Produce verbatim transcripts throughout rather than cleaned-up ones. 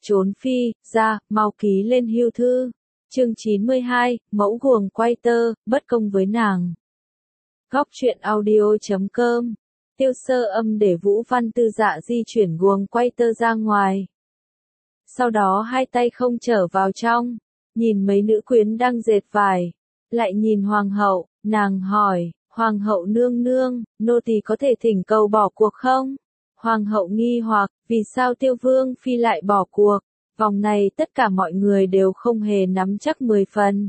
trốn phi, ra, mau ký lên hưu thư. Chương chín mươi hai, mẫu guồng quay tơ, bất công với nàng. Góc truyện audio chấm com. Tiêu Sơ Âm để Vũ Văn Tư Dạ di chuyển guồng quay tơ ra ngoài. Sau đó hai tay không trở vào trong, nhìn mấy nữ quyến đang dệt vải, lại nhìn hoàng hậu, nàng hỏi, hoàng hậu nương nương, nô tỳ có thể thỉnh cầu bỏ cuộc không? Hoàng hậu nghi hoặc, vì sao Tiêu Vương phi lại bỏ cuộc? Vòng này tất cả mọi người đều không hề nắm chắc mười phần.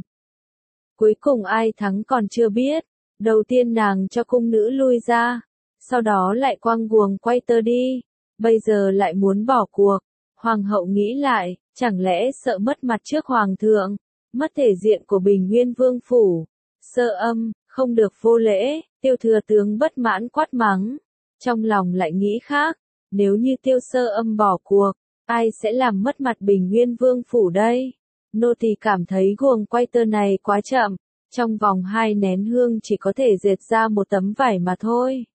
Cuối cùng ai thắng còn chưa biết, đầu tiên nàng cho cung nữ lui ra, sau đó lại quăng guồng quay tơ đi, bây giờ lại muốn bỏ cuộc. Hoàng hậu nghĩ lại, chẳng lẽ sợ mất mặt trước hoàng thượng, mất thể diện của Bình Nguyên Vương phủ. Sơ Âm, không được vô lễ. Tiêu thừa tướng bất mãn quát mắng, trong lòng lại nghĩ khác, nếu như Tiêu Sơ Âm bỏ cuộc, ai sẽ làm mất mặt Bình Nguyên Vương phủ đây? Nô tỳ cảm thấy guồng quay tơ này quá chậm, trong vòng hai nén hương chỉ có thể dệt ra một tấm vải mà thôi.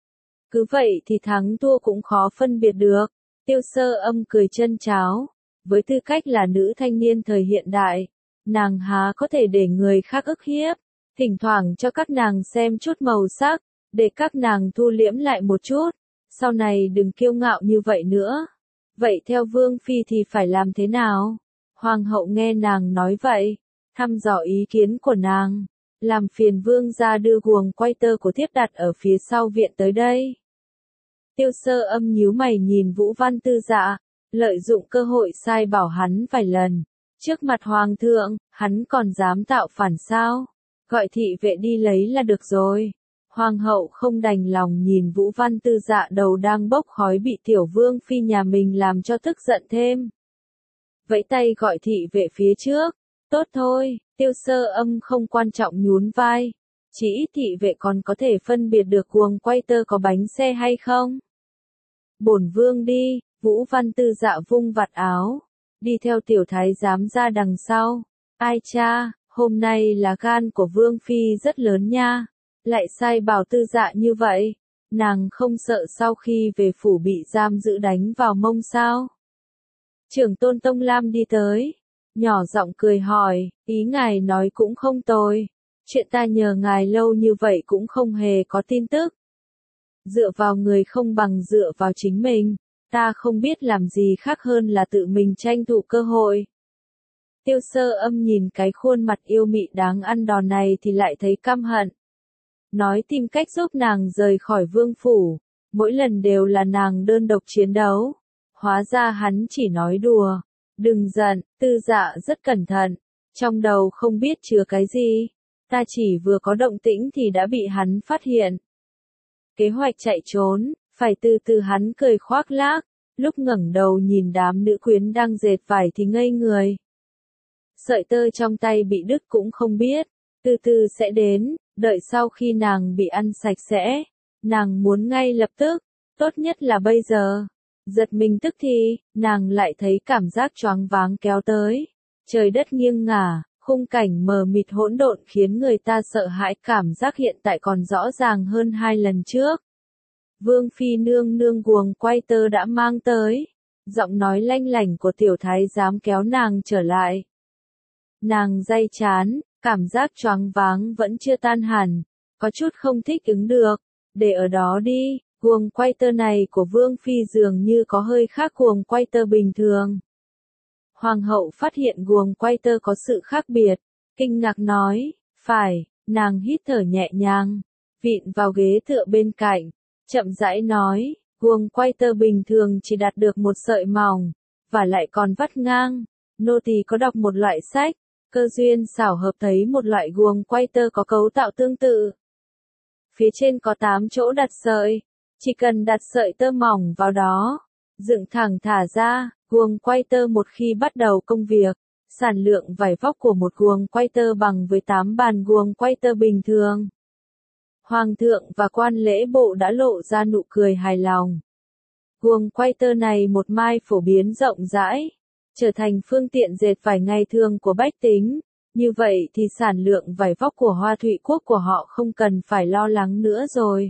Cứ vậy thì thắng thua cũng khó phân biệt được. Tiêu Sơ Âm cười chân cháo, với tư cách là nữ thanh niên thời hiện đại, nàng há có thể để người khác ức hiếp, thỉnh thoảng cho các nàng xem chút màu sắc, để các nàng thu liễm lại một chút, sau này đừng kiêu ngạo như vậy nữa. Vậy theo Vương phi thì phải làm thế nào? Hoàng hậu nghe nàng nói vậy, thăm dò ý kiến của nàng, làm phiền vương gia đưa guồng quay tơ của thiếp đặt ở phía sau viện tới đây. Tiêu Sơ Âm nhíu mày nhìn Vũ Văn Tư Dạ, lợi dụng cơ hội sai bảo hắn vài lần. Trước mặt hoàng thượng, hắn còn dám tạo phản sao? Gọi thị vệ đi lấy là được rồi. Hoàng hậu không đành lòng nhìn Vũ Văn Tư Dạ đầu đang bốc khói bị tiểu vương phi nhà mình làm cho tức giận thêm. Vẫy tay gọi thị vệ phía trước. Tốt thôi, Tiêu Sơ Âm không quan trọng nhún vai. Chỉ ít thị vệ còn có thể phân biệt được guồng quay tơ có bánh xe hay không. Bổn vương đi. Vũ Văn Tư Dạ vung vạt áo, đi theo tiểu thái giám ra đằng sau. Ai cha, hôm nay là gan của vương phi rất lớn nha, lại sai bảo Tư Dạ như vậy, nàng không sợ sau khi về phủ bị giam giữ đánh vào mông sao? Trưởng tôn Tông Lam đi tới, nhỏ giọng cười hỏi, ý ngài nói cũng không tồi, chuyện ta nhờ ngài lâu như vậy cũng không hề có tin tức. Dựa vào người không bằng dựa vào chính mình. Ta không biết làm gì khác hơn là tự mình tranh thủ cơ hội. Tiêu Sơ Âm nhìn cái khuôn mặt yêu mị đáng ăn đòn này thì lại thấy căm hận. Nói tìm cách giúp nàng rời khỏi vương phủ, mỗi lần đều là nàng đơn độc chiến đấu. Hóa ra hắn chỉ nói đùa. Đừng giận, Tư Dạ rất cẩn thận, trong đầu không biết chứa cái gì. Ta chỉ vừa có động tĩnh thì đã bị hắn phát hiện. Kế hoạch chạy trốn. Phải từ từ hắn cười khoác lác, lúc ngẩng đầu nhìn đám nữ quyến đang dệt vải thì ngây người. Sợi tơ trong tay bị đứt cũng không biết, từ từ sẽ đến, đợi sau khi nàng bị ăn sạch sẽ, nàng muốn ngay lập tức, tốt nhất là bây giờ. Giật mình tức thì, nàng lại thấy cảm giác choáng váng kéo tới, trời đất nghiêng ngả, khung cảnh mờ mịt hỗn độn khiến người ta sợ hãi, cảm giác hiện tại còn rõ ràng hơn hai lần trước. Vương phi nương nương guồng quay tơ đã mang tới. Giọng nói lanh lảnh của tiểu thái giám kéo nàng trở lại. Nàng day chán, cảm giác choáng váng vẫn chưa tan hẳn, có chút không thích ứng được. Để ở đó đi, guồng quay tơ này của vương phi dường như có hơi khác guồng quay tơ bình thường. Hoàng hậu phát hiện guồng quay tơ có sự khác biệt, kinh ngạc nói, phải, nàng hít thở nhẹ nhàng, vịn vào ghế tựa bên cạnh. Chậm rãi nói, guồng quay tơ bình thường chỉ đạt được một sợi mỏng, và lại còn vắt ngang. Nô tỳ có đọc một loại sách, cơ duyên xảo hợp thấy một loại guồng quay tơ có cấu tạo tương tự. Phía trên có tám chỗ đặt sợi, chỉ cần đặt sợi tơ mỏng vào đó, dựng thẳng thả ra, guồng quay tơ một khi bắt đầu công việc, sản lượng vải vóc của một guồng quay tơ bằng với tám bàn guồng quay tơ bình thường. Hoàng thượng và quan lễ bộ đã lộ ra nụ cười hài lòng. Guồng quay tơ này một mai phổ biến rộng rãi, trở thành phương tiện dệt vải ngày thường của bách tính, như vậy thì sản lượng vải vóc của Hoa Thụy quốc của họ không cần phải lo lắng nữa rồi.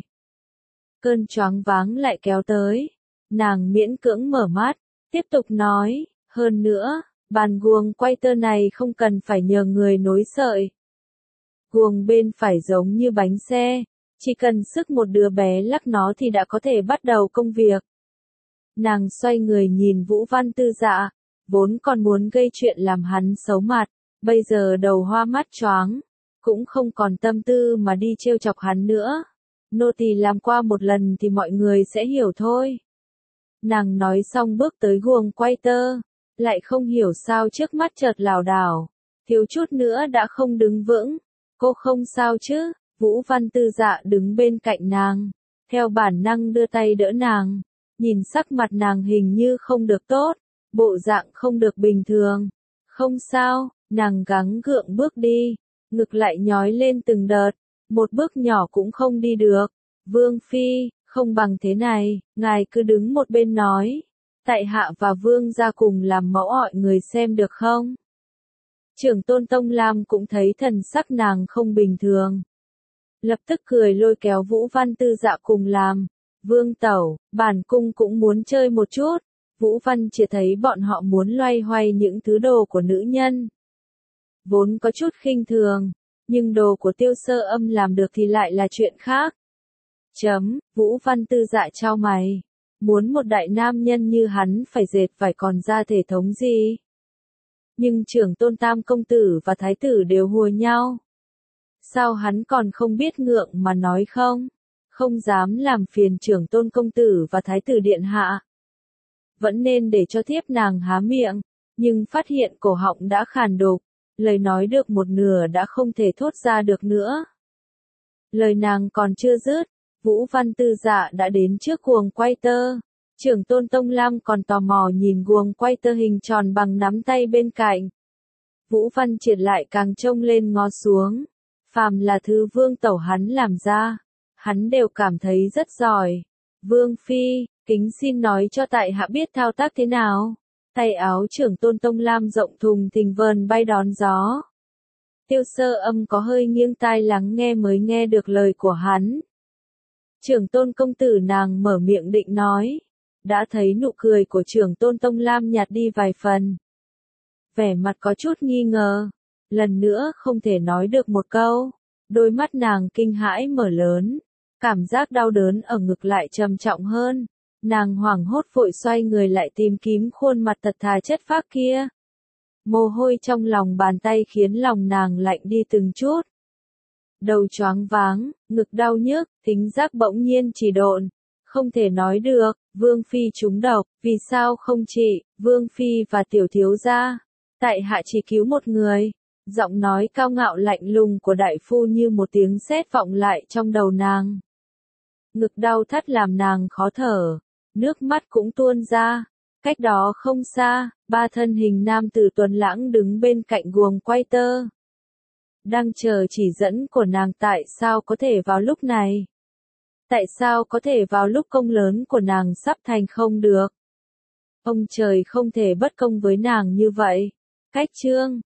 Cơn choáng váng lại kéo tới, nàng miễn cưỡng mở mắt, tiếp tục nói, Hơn nữa, bàn guồng quay tơ này không cần phải nhờ người nối sợi. Guồng bên phải giống như bánh xe, chỉ cần sức một đứa bé lắc nó thì đã có thể bắt đầu công việc. Nàng xoay người nhìn Vũ Văn Tư Dạ, vốn còn muốn gây chuyện làm hắn xấu mặt, bây giờ đầu hoa mắt choáng, cũng không còn tâm tư mà đi trêu chọc hắn nữa. Nô tỳ làm qua một lần thì mọi người sẽ hiểu thôi. Nàng nói xong bước tới guồng quay tơ, lại không hiểu sao trước mắt chợt lảo đảo, thiếu chút nữa đã không đứng vững. Cô không sao chứ? Vũ Văn Tư Dạ đứng bên cạnh nàng, theo bản năng đưa tay đỡ nàng, nhìn sắc mặt nàng hình như không được tốt, bộ dạng không được bình thường. Không sao, nàng gắng gượng bước đi, ngực lại nhói lên từng đợt, một bước nhỏ cũng không đi được. Vương Phi, không bằng thế này, ngài cứ đứng một bên nói, tại hạ và Vương gia cùng làm mẫu mọi người xem được không? Trưởng tôn Tông Lam cũng thấy thần sắc nàng không bình thường. Lập tức cười lôi kéo Vũ Văn Tư Dạ cùng làm. Vương tẩu, bản cung cũng muốn chơi một chút. Vũ Văn chỉ thấy bọn họ muốn loay hoay những thứ đồ của nữ nhân. Vốn có chút khinh thường, nhưng đồ của Tiêu Sơ Âm làm được thì lại là chuyện khác. Chấm, Vũ Văn Tư Dạ chau mày. Muốn một đại nam nhân như hắn phải dệt phải còn ra thể thống gì? Nhưng trưởng tôn Tam công tử và thái tử đều hùa nhau. Sao hắn còn không biết ngượng mà nói không? Không dám làm phiền trưởng tôn công tử và thái tử điện hạ. Vẫn nên để cho thiếp nàng há miệng, nhưng phát hiện cổ họng đã khàn đục, lời nói được một nửa đã không thể thốt ra được nữa. Lời nàng còn chưa dứt, Vũ Văn Tư Dạ đã đến trước guồng quay tơ. Trưởng tôn Tông Lam còn tò mò nhìn guồng quay tơ hình tròn bằng nắm tay bên cạnh. Vũ Văn Triệt lại càng trông lên ngó xuống. Phàm là thứ Vương tẩu hắn làm ra, hắn đều cảm thấy rất giỏi. Vương Phi, kính xin nói cho tại hạ biết thao tác thế nào. Tay áo trưởng tôn Tông Lam rộng thùng thình vờn bay đón gió. Tiêu Sơ Âm có hơi nghiêng tai lắng nghe mới nghe được lời của hắn. Trưởng tôn công tử nàng mở miệng định nói, đã thấy nụ cười của trưởng tôn Tông Lam nhạt đi vài phần. Vẻ mặt có chút nghi ngờ, lần nữa không thể nói được một câu, đôi mắt nàng kinh hãi mở lớn, cảm giác đau đớn ở ngực lại trầm trọng hơn, nàng hoảng hốt vội xoay người lại tìm kiếm khuôn mặt thật thà chất phác kia. Mồ hôi trong lòng bàn tay khiến lòng nàng lạnh đi từng chút. Đầu choáng váng, ngực đau nhức, thính giác bỗng nhiên trì độn, không thể nói được, Vương Phi trúng độc, vì sao không trị, Vương Phi và tiểu thiếu gia, tại hạ chỉ cứu một người. Giọng nói cao ngạo lạnh lùng của đại phu như một tiếng sét vọng lại trong đầu nàng. Ngực đau thắt làm nàng khó thở, nước mắt cũng tuôn ra. Cách đó không xa, ba thân hình nam tử Tuấn Lãng đứng bên cạnh guồng quay tơ. Đang chờ chỉ dẫn của nàng tại sao có thể vào lúc này. Tại sao có thể vào lúc công lớn của nàng sắp thành không được. Ông trời không thể bất công với nàng như vậy. Cách chương